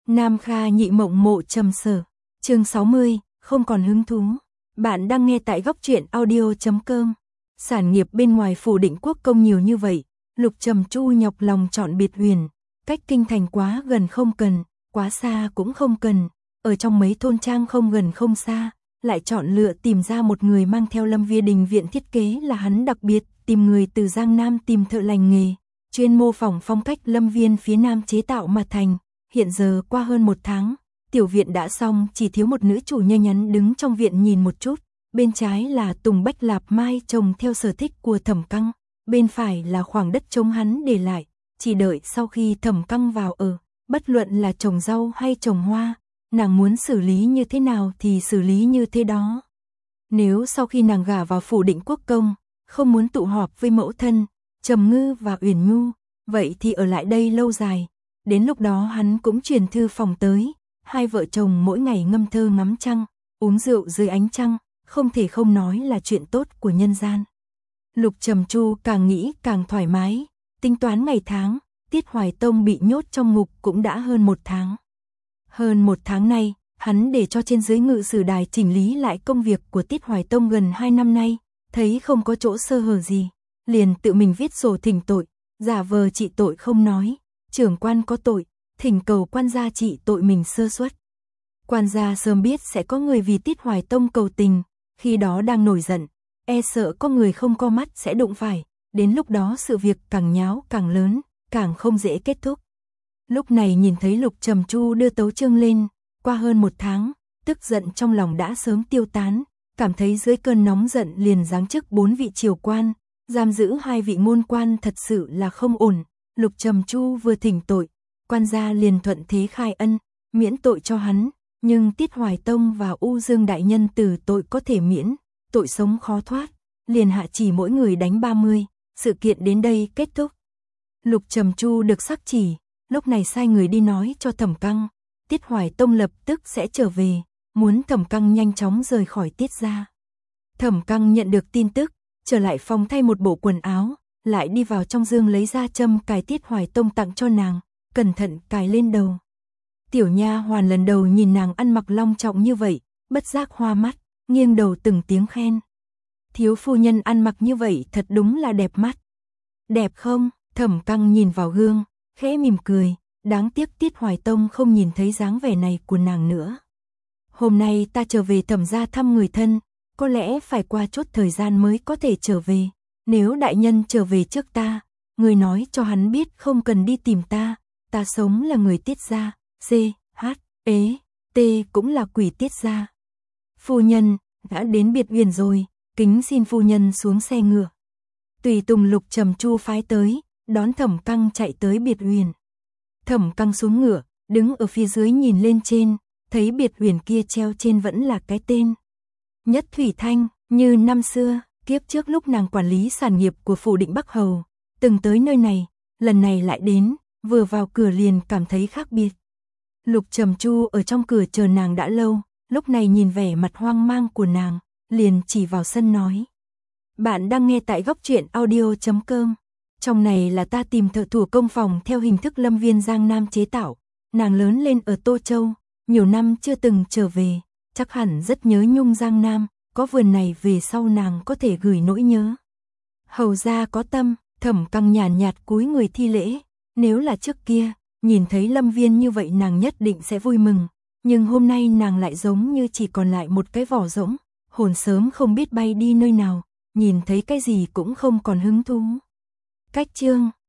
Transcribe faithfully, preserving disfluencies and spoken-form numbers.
Nam Kha nhị mộng mộ trầm sở. Chương sáu mươi, không còn hứng thú. Bạn đang nghe tại góc truyện audio chấm com. Sản nghiệp bên ngoài phủ Định Quốc công nhiều như vậy, Lục Trầm Chu nhọc lòng chọn biệt huyền, cách kinh thành quá gần không cần, quá xa cũng không cần, ở trong mấy thôn trang không gần không xa, lại chọn lựa tìm ra một người mang theo Lâm Viên Đình viện thiết kế là hắn đặc biệt, tìm người từ Giang Nam tìm thợ lành nghề, chuyên mô phỏng phong cách Lâm Viên phía Nam chế tạo mà thành. Hiện giờ qua hơn một tháng, tiểu viện đã xong, chỉ thiếu một nữ chủ nho nhắn đứng trong viện nhìn một chút. Bên trái là tùng bách lạp mai trồng theo sở thích của Thẩm Căng, bên phải là khoảng đất trống hắn để lại, chỉ đợi sau khi Thẩm Căng vào ở, bất luận là trồng rau hay trồng hoa, nàng muốn xử lý như thế nào thì xử lý như thế đó. Nếu sau khi nàng gả vào phủ Định Quốc công, không muốn tụ họp với mẫu thân, Trầm Ngư và Uyển Nhu, vậy thì ở lại đây lâu dài. Đến lúc đó hắn cũng truyền thư phòng tới, hai vợ chồng mỗi ngày ngâm thơ ngắm trăng, uống rượu dưới ánh trăng, không thể không nói là chuyện tốt của nhân gian. Lục Trầm Chu càng nghĩ càng thoải mái, tính toán ngày tháng, Tiết Hoài Tông bị nhốt trong ngục cũng đã hơn một tháng. Hơn một tháng nay, hắn để cho trên dưới ngự sử đài chỉnh lý lại công việc của Tiết Hoài Tông gần hai năm nay, thấy không có chỗ sơ hở gì, liền tự mình viết sổ thỉnh tội, giả vờ trị tội không nói. Trưởng quan có tội, thỉnh cầu quan gia trị tội mình sơ suất. Quan gia sớm biết sẽ có người vì Tiết Hoài Tông cầu tình, khi đó đang nổi giận, e sợ có người không có mắt sẽ đụng phải, đến lúc đó sự việc càng nháo càng lớn, càng không dễ kết thúc. Lúc này nhìn thấy Lục Trầm Chu đưa tấu chương lên, qua hơn một tháng, tức giận trong lòng đã sớm tiêu tán, cảm thấy dưới cơn nóng giận liền giáng chức bốn vị triều quan, giam giữ hai vị ngôn quan thật sự là không ổn. Lục Trầm Chu vừa thỉnh tội, quan gia liền thuận thế khai ân, miễn tội cho hắn, nhưng Tiết Hoài Tông và U Dương đại nhân từ tội có thể miễn, tội sống khó thoát, liền hạ chỉ mỗi người đánh ba mươi, sự kiện đến đây kết thúc. Lục Trầm Chu được sắc chỉ, lúc này sai người đi nói cho Thẩm Căng, Tiết Hoài Tông lập tức sẽ trở về, muốn Thẩm Căng nhanh chóng rời khỏi Tiết gia. Thẩm Căng nhận được tin tức, trở lại phòng thay một bộ quần áo, lại đi vào trong giường lấy ra châm cài Tiết Hoài Tông tặng cho nàng, cẩn thận cài lên đầu. Tiểu nha hoàn lần đầu nhìn nàng ăn mặc long trọng như vậy, bất giác hoa mắt, nghiêng đầu từng tiếng khen. Thiếu phu nhân ăn mặc như vậy thật đúng là đẹp mắt. Đẹp không? Thẩm Căng nhìn vào gương, khẽ mỉm cười, đáng tiếc Tiết Hoài Tông không nhìn thấy dáng vẻ này của nàng nữa. Hôm nay ta trở về Thẩm gia thăm người thân, có lẽ phải qua chút thời gian mới có thể trở về. Nếu đại nhân trở về trước ta, người nói cho hắn biết không cần đi tìm ta, ta sống là người Tiết gia, C, H, E, T cũng là quỷ Tiết gia. Phu nhân, đã đến biệt huyền rồi, kính xin phu nhân xuống xe ngựa. Tùy tùng Lục Trầm Chu phái tới, đón Thẩm Căng chạy tới biệt huyền. Thẩm Căng xuống ngựa, đứng ở phía dưới nhìn lên trên, thấy biệt huyền kia treo trên vẫn là cái tên Nhất Thủy Thanh, như năm xưa. Kiếp trước lúc nàng quản lý sản nghiệp của phủ Định Bắc Hầu, từng tới nơi này, lần này lại đến, vừa vào cửa liền cảm thấy khác biệt. Lục Trầm Chu ở trong cửa chờ nàng đã lâu, lúc này nhìn vẻ mặt hoang mang của nàng, liền chỉ vào sân nói. Bạn đang nghe tại góc truyện audio chấm com. Trong này là ta tìm thợ thủ công phòng theo hình thức Lâm Viên Giang Nam chế tạo, nàng lớn lên ở Tô Châu, nhiều năm chưa từng trở về, chắc hẳn rất nhớ nhung Giang Nam. Có vườn này về sau nàng có thể gửi nỗi nhớ. Hầu gia có tâm, Thẩm Căng nhàn nhạt cúi người thi lễ, nếu là trước kia, nhìn thấy Lâm Viên như vậy nàng nhất định sẽ vui mừng, nhưng hôm nay nàng lại giống như chỉ còn lại một cái vỏ rỗng, hồn sớm không biết bay đi nơi nào, nhìn thấy cái gì cũng không còn hứng thú. Cách chương